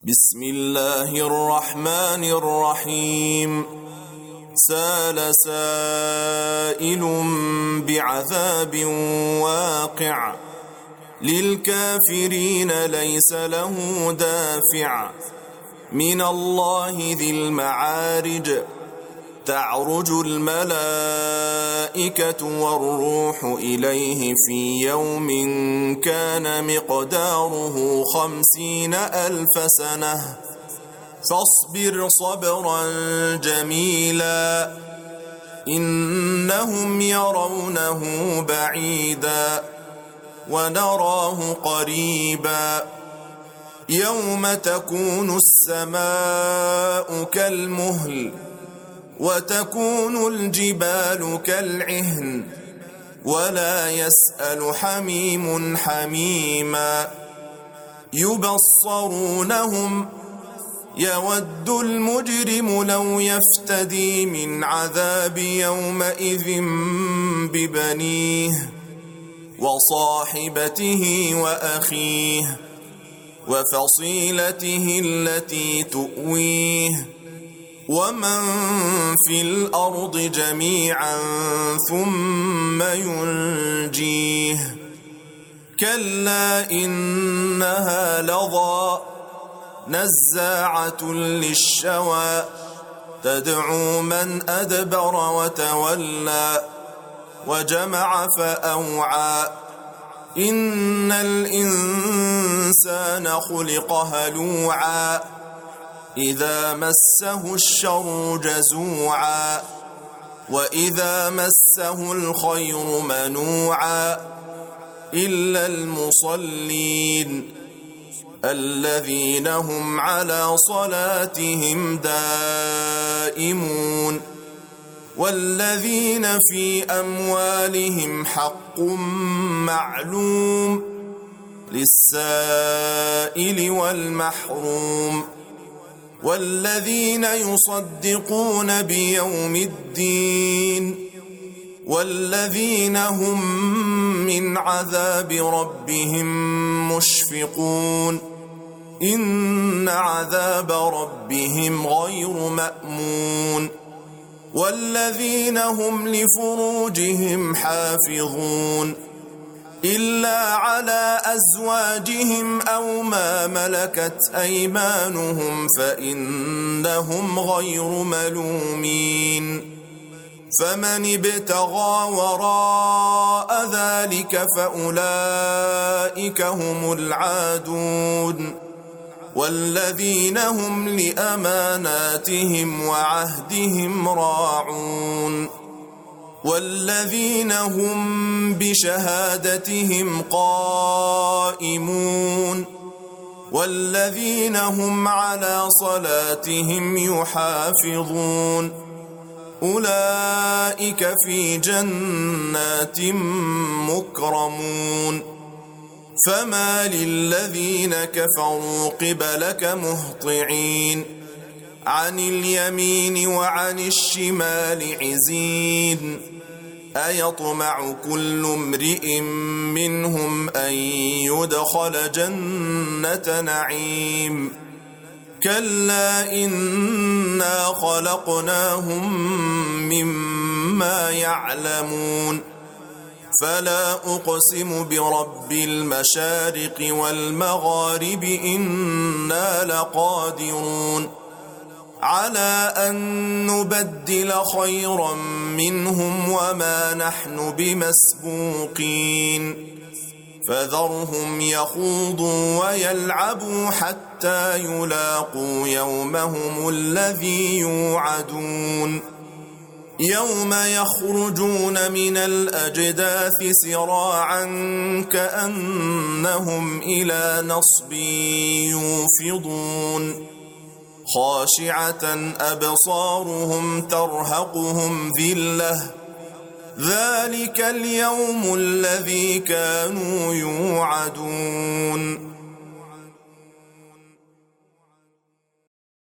بسم الله الرحمن الرحيم. سال سائل بعذاب واقع للكافرين ليس له دافع من الله ذي المعارج. تعرج الملائكة والروح إليه في يوم كان مقداره 50,000 سنة فاصبر صبرا جميلا إنهم يرونه بعيدا ونراه قريبا يوم تكون السماء كالمهل وتكون الجبال كالعهن ولا يسأل حميم حميما يبصرونهم يود المجرم لو يفتدي من عذاب يومئذ ببنيه وصاحبته وأخيه وفصيلته التي تؤويه ومن في الأرض جميعا ثم ينجيه كلا إنها لظى نزاعة للشوى تدعو من أدبر وتولى وجمع فأوعى إن الإنسان خلق هلوعا إذا مسه الشر جزوعا وإذا مسه الخير منوعا إلا المصلين الذين هم على صلاتهم دائمون والذين في أموالهم حق معلوم للسائل والمحروم والذين يصدقون بيوم الدين والذين هم من عذاب ربهم مشفقون إن عذاب ربهم غير مأمون والذين هم لفروجهم حافظون إلا على أزواجهم أو ما ملكت أيمانهم فإنهم غير ملومين فمن ابتغى وراء ذلك فأولئك هم العادون والذين هم لأماناتهم وعهدهم راعون والذين هم بشهادتهم قائمون والذين هم على صلاتهم يحافظون أولئك في جنات مكرمون فما للذين كفروا قبلك مهطعين عن اليمين وعن الشمال عزين أيطمع كل امرئ منهم أن يدخل جنة نعيم كلا إنا خلقناهم مما يعلمون فلا أقسم برب المشارق والمغارب إنا لقادرون على أن نبدل خيرا منهم وما نحن بمسبوقين فذرهم يخوضوا ويلعبوا حتى يلاقوا يومهم الذي يوعدون يوم يخرجون من الأجداث سراعا كأنهم إلى نصب يوفضون خاشعة أبصارهم ترهقهم ذلة ذلك اليوم الذي كانوا يوعدون